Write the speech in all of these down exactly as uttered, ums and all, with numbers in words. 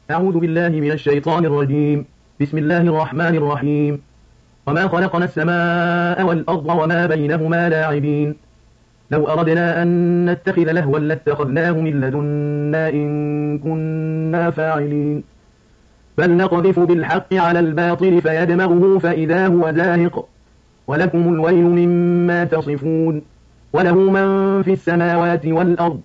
أعوذ بالله من الشيطان الرجيم. بسم الله الرحمن الرحيم. وما خلقنا السماء والأرض وما بينهما لاعبين. لو أردنا أن نتخذ لهوا لاتخذناه من لدنا إن كنا فاعلين. بل نقذف بالحق على الباطل فيدمغه فإذا هو زاهق. ولكم الويل مما تصفون. وله من في السماوات والأرض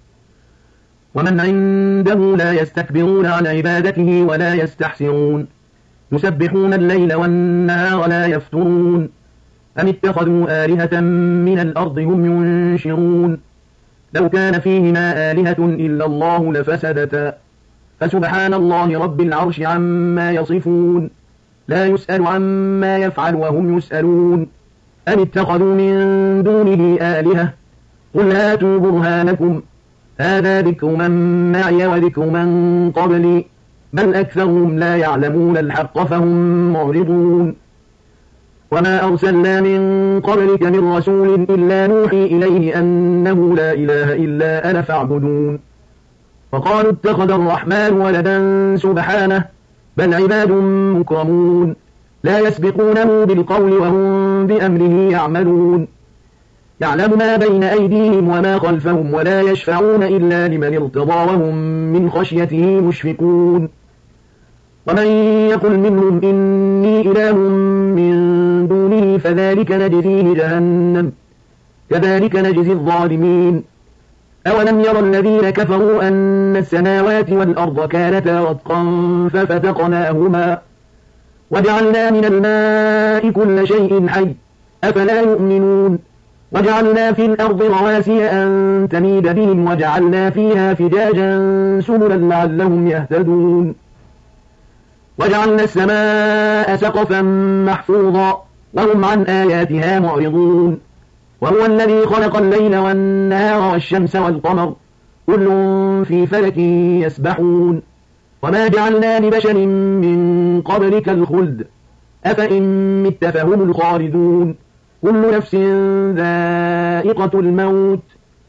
ومن عنده لا يستكبرون عن عبادته ولا يستحسرون. يسبحون الليل والنهار لا يفترون. أم اتخذوا آلهة من الأرض هم ينشرون. لو كان فيهما آلهة إلا الله لفسدتا فسبحان الله رب العرش عما يصفون. لا يسأل عما يفعل وهم يسألون. أم اتخذوا من دونه آلهة قل هاتوا برهانكم هذا ذكر من معي وذكر من قبلي بل أكثرهم لا يعلمون الحق فهم معرضون. وما أرسلنا من قبلك من رسول إلا نوحي إليه أنه لا إله إلا أنا فاعبدون. وقالوا اتخذ الرحمن ولدا سبحانه بل عباد مكرمون لا يسبقونه بالقول وهم بأمره يعملون. يعلم ما بين أيديهم وما خلفهم ولا يشفعون إلا لمن ارتضى وهم من خشيته مشفقون. ومن يقل منهم إني إله من دونه فذلك نجزيه جهنم كذلك نجزي الظالمين. أولم ير الذين كفروا أن السماوات والأرض كانتا رتقا ففتقناهما وجعلنا من الماء كل شيء حي أفلا يؤمنون. وجعلنا في الأرض رواسي أن تميد بهم وجعلنا فيها فجاجا سبلا لعلهم يهتدون. وجعلنا السماء سقفا محفوظا وهم عن آياتها معرضون. وهو الذي خلق الليل والنهار والشمس والقمر كل في فلك يسبحون. وما جعلنا لبشر من قبلك الخلد أفإن مت فهم الخالدون. كل نفس ذائقة الموت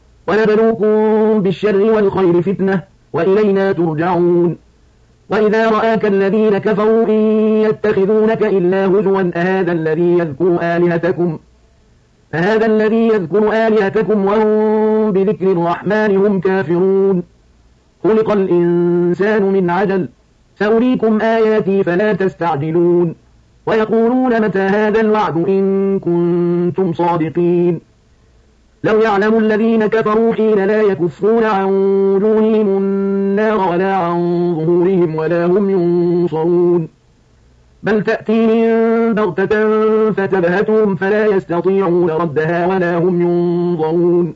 ونبلوكم بالشر والخير فتنة وإلينا ترجعون. وإذا رآك الذين كفروا إن يتخذونك إلا هزوا أهذا الذي يذكر آلهتكم أهذا الذي يذكر آلهتكم وهم بذكر الرحمن هم كافرون. خلق الإنسان من عجل سأريكم آياتي فلا تستعجلون. ويقولون متى هذا الوعد إن كنتم صادقين. لو يعلم الذين كفروا حين لا يكفون عن وجوههم النار ولا عن ظهورهم ولا هم ينصرون. بل تأتيهم بغتة فتبهتهم فلا يستطيعون ردها ولا هم ينظرون.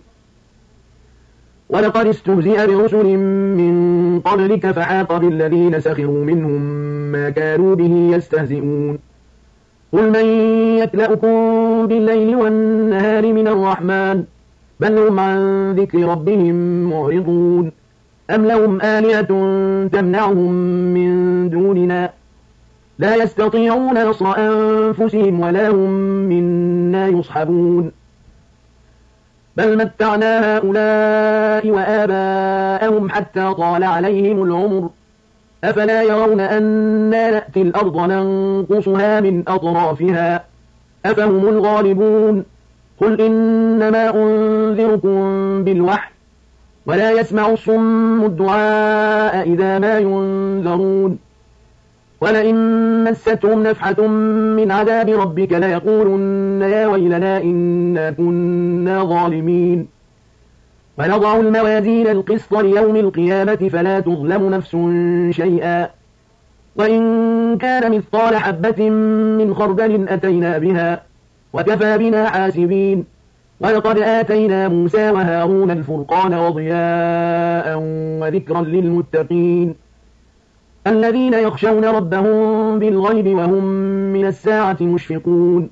ولقد استهزئ برسل من قبلك فحاق بالذين سخروا منهم ما كانوا به يستهزئون. قل من يكلأكم بالليل والنهار من الرحمن بل هم عن ذكر ربهم معرضون. أم لهم آلهة تمنعهم من دوننا لا يستطيعون نصر أنفسهم ولا هم منا يصحبون. بل متعنا هؤلاء وآباءهم حتى طال عليهم العمر أفلا يرون أنا نأتي الأرض ننقصها من أطرافها أفهم الغالبون. قل إنما أنذركم بالوحي ولا يسمع الصم الدعاء إذا ما ينذرون. ولئن مستهم نفحة من عذاب ربك ليقولن يا ويلنا إنا كنا ظالمين. ونضع الموازين القسط ليوم القيامة فلا تظلم نفس شيئا وإن كان مثقال حبة من خردل أتينا بها وكفى بنا حاسبين. ولقد آتينا موسى وهارون الفرقان وضياء وذكرا للمتقين الذين يخشون ربهم بالغيب وهم من الساعة مشفقون.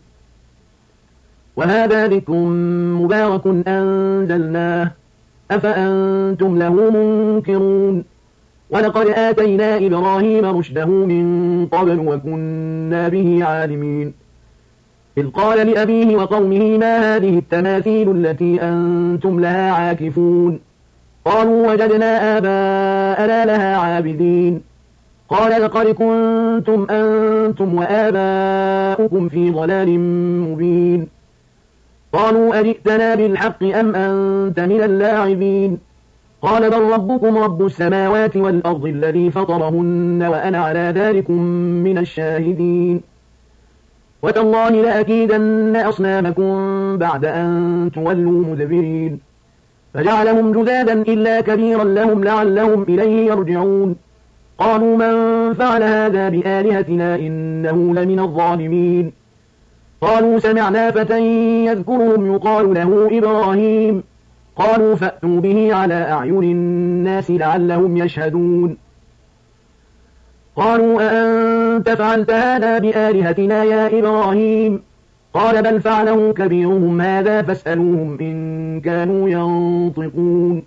وهذا ذكر مبارك أنزلناه أفأنتم له منكرون. ولقد آتينا إبراهيم رشده من قبل وكنا به عالمين. إذ قال لأبيه وقومه ما هذه التماثيل التي أنتم لها عاكفون. قالوا وجدنا آباءنا لها عابدين. قال لقد كنتم أنتم وآباؤكم في ضلال مبين قالوا أجئتنا بالحق أم أنت من اللاعبين قال بل ربكم رب السماوات والأرض الذي فطرهن وأنا على ذلكم من الشاهدين وتالله لأكيدن أصنامكم بعد أن تولوا مدبرين فجعلهم جذاذا إلا كبيرا لهم لعلهم إليه يرجعون قالوا من فعل هذا بآلهتنا إنه لمن الظالمين قالوا سمعنا فتى يذكرهم يقال له إبراهيم قالوا فأتوا به على أعين الناس لعلهم يشهدون قالوا أأنت فعلت هذا بآلهتنا يا إبراهيم قال بل فعله كبيرهم هذا فاسألوهم إن كانوا ينطقون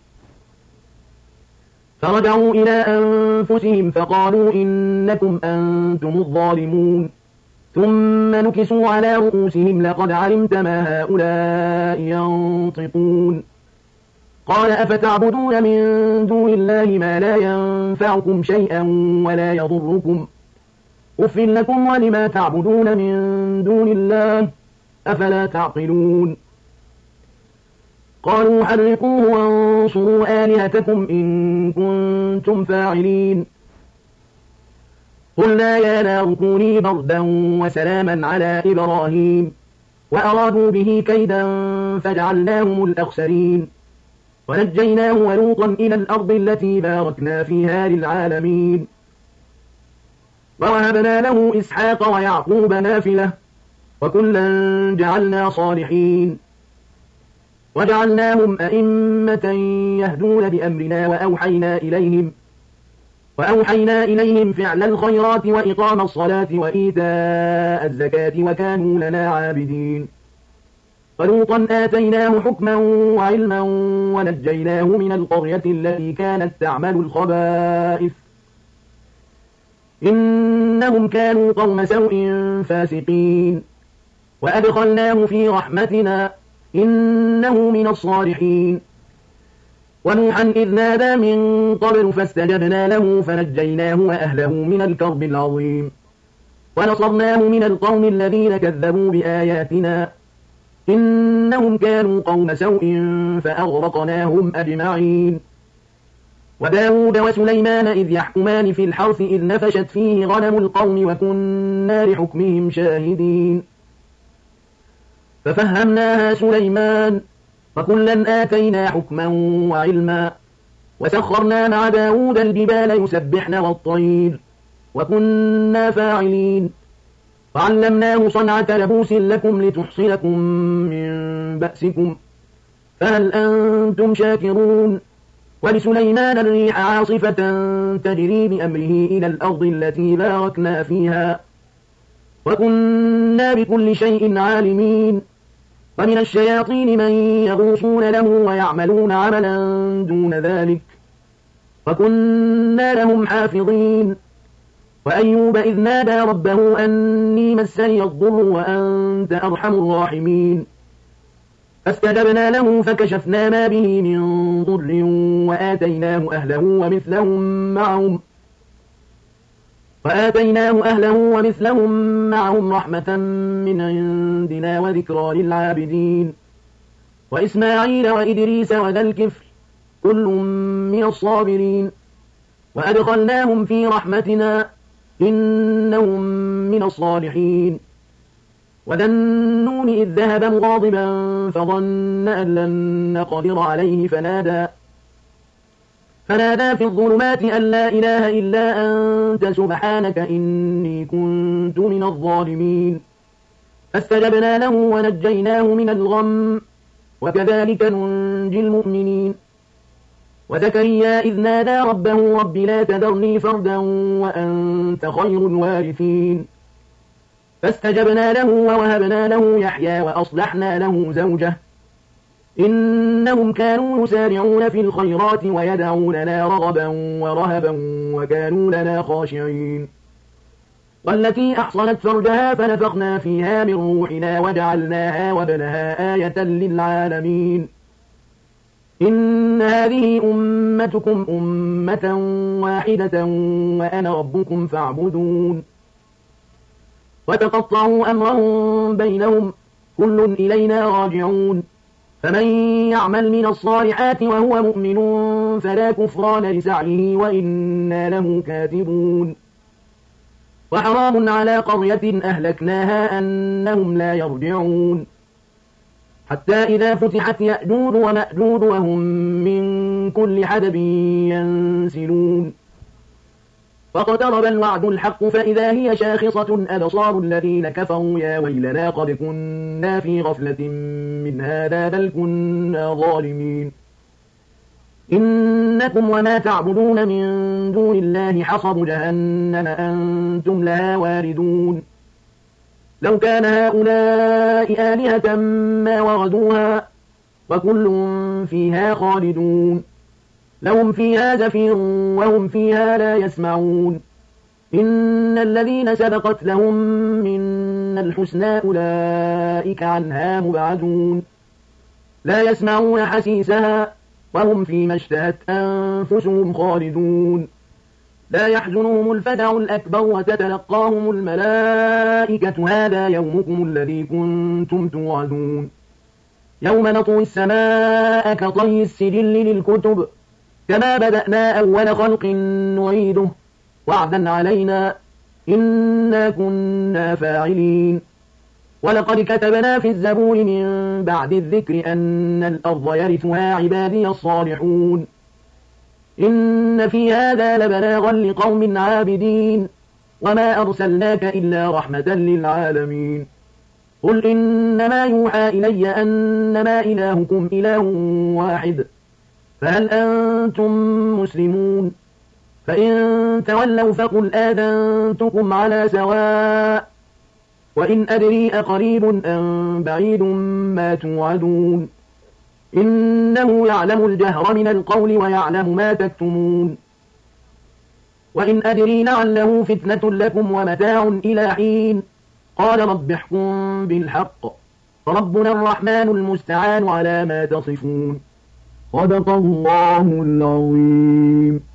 فرجعوا إلى أنفسهم فقالوا إنكم أنتم الظالمون ثم نكسوا على رؤوسهم لقد علمت ما هؤلاء ينطقون قال أفتعبدون من دون الله ما لا ينفعكم شيئا ولا يضركم أف لكم ولما تعبدون من دون الله أفلا تعقلون قالوا حرقوه وانصروا آلهتكم إن كنتم فاعلين قلنا يا نار كوني بردا وسلاما على إبراهيم وأرادوا به كيدا فجعلناهم الأخسرين ونجيناه ولوطا إلى الأرض التي باركنا فيها للعالمين ووهبنا له إسحاق ويعقوب نافلة وكلا جعلنا صالحين وجعلناهم أئمة يهدون بأمرنا وأوحينا إليهم وأوحينا إليهم فعل الخيرات وإقام الصلاة وإيتاء الزكاة وكانوا لنا عابدين ولوطا آتيناه حكما وعلما ونجيناه من القرية التي كانت تعمل الخبائث إنهم كانوا قوم سوء فاسقين وأدخلناه في رحمتنا إنه من الصالحين ونوحا إذ نادى من قبل فاستجبنا له فنجيناه وأهله من الكرب العظيم ونصرناه من القوم الذين كذبوا بآياتنا إنهم كانوا قوم سوء فأغرقناهم أجمعين وداود وسليمان إذ يحكمان في الحرث إذ نفشت فيه غنم القوم وكنا لحكمهم شاهدين ففهمناها سليمان وكلا آتينا حكما وعلما وسخرنا مع داود الجبال يسبحن والطير وكنا فاعلين وعلمناه صنعة لبوس لكم لتحصنكم من بأسكم فهل أنتم شاكرون ولسليمان الريح عاصفة تجري بأمره إلى الأرض التي باركنا فيها وكنا بكل شيء عالمين ومن الشياطين من يغوصون له ويعملون عملا دون ذلك وكنا لهم حافظين وأيوب إذ نادى ربه أني مسني الضر وأنت أرحم الراحمين فاستجبنا له فكشفنا ما به من ضر وآتيناه أهله ومثلهم معهم وآتيناه أهله ومثلهم معهم رحمة من عندنا وذكرى للعابدين وإسماعيل وإدريس وذا الكفل كل من الصابرين وأدخلناهم في رحمتنا إنهم من الصالحين وذا النون إذ ذهب مغاضبا فظن أن لن نقدر عليه فنادى فنادى في الظلمات أن لا إله إلا أنت سبحانك إني كنت من الظالمين فاستجبنا له ونجيناه من الغم وكذلك ننجي المؤمنين وزكريا إذ نادى ربه رب لا تذرني فردا وأنت خير الوارثين فاستجبنا له ووهبنا له يحيى وأصلحنا له زوجه إنهم كانوا يسارعون في الخيرات ويدعوننا رغبا ورهبا وكانوا لنا خاشعين والتي أحصنت فرجها فنفخنا فيها من روحنا وجعلناها وابنها آية للعالمين إن هذه أمتكم أمة واحدة وأنا ربكم فاعبدون وتقطعوا أمرهم بينهم كل إلينا راجعون فمن يعمل من الصالحات وهو مؤمن فلا كفران لسعيه وإنا له كاتبون وحرام على قرية أهلكناها أنهم لا يرجعون حتى إذا فتحت يأجوج ومأجوج وهم من كل حدب ينسلون فاقترب الوعد الحق فإذا هي شاخصة أبصار الذين كفروا يا ويلنا قد كنا في غفلة من هذا بل كنا ظالمين إنكم وما تعبدون من دون الله حصب جهنم أنتم لها واردون لو كان هؤلاء آلهة ما وردوها وكل فيها خالدون لهم فيها زفير وهم فيها لا يسمعون إن الذين سبقت لهم منا الحسنى أولئك عنها مبعدون لا يسمعون حسيسها وهم فيما اشتهت أنفسهم خالدون لا يحزنهم الفزع الأكبر وتتلقاهم الملائكة هذا يومكم الذي كنتم توعدون يوم نطوي السماء كطي السجل للكتب كما بدأنا أول خلق نعيده وعدا علينا إنا كنا فاعلين ولقد كتبنا في الزبور من بعد الذكر أن الأرض يرثها عبادي الصالحون إن في هذا لبلاغا لقوم عابدين وما أرسلناك إلا رحمة للعالمين قل إنما يوحى إلي أنما إلهكم إله واحد فهل أنتم مسلمون فإن تولوا فقل آذنتكم على سواء وإن أدري أقريب أم بعيد ما توعدون إنه يعلم الجهر من القول ويعلم ما تكتمون وإن أدري لعله فتنة لكم ومتاع إلى حين قال رب احكم بالحق فربنا الرحمن المستعان على ما تصفون صدق الله العظيم.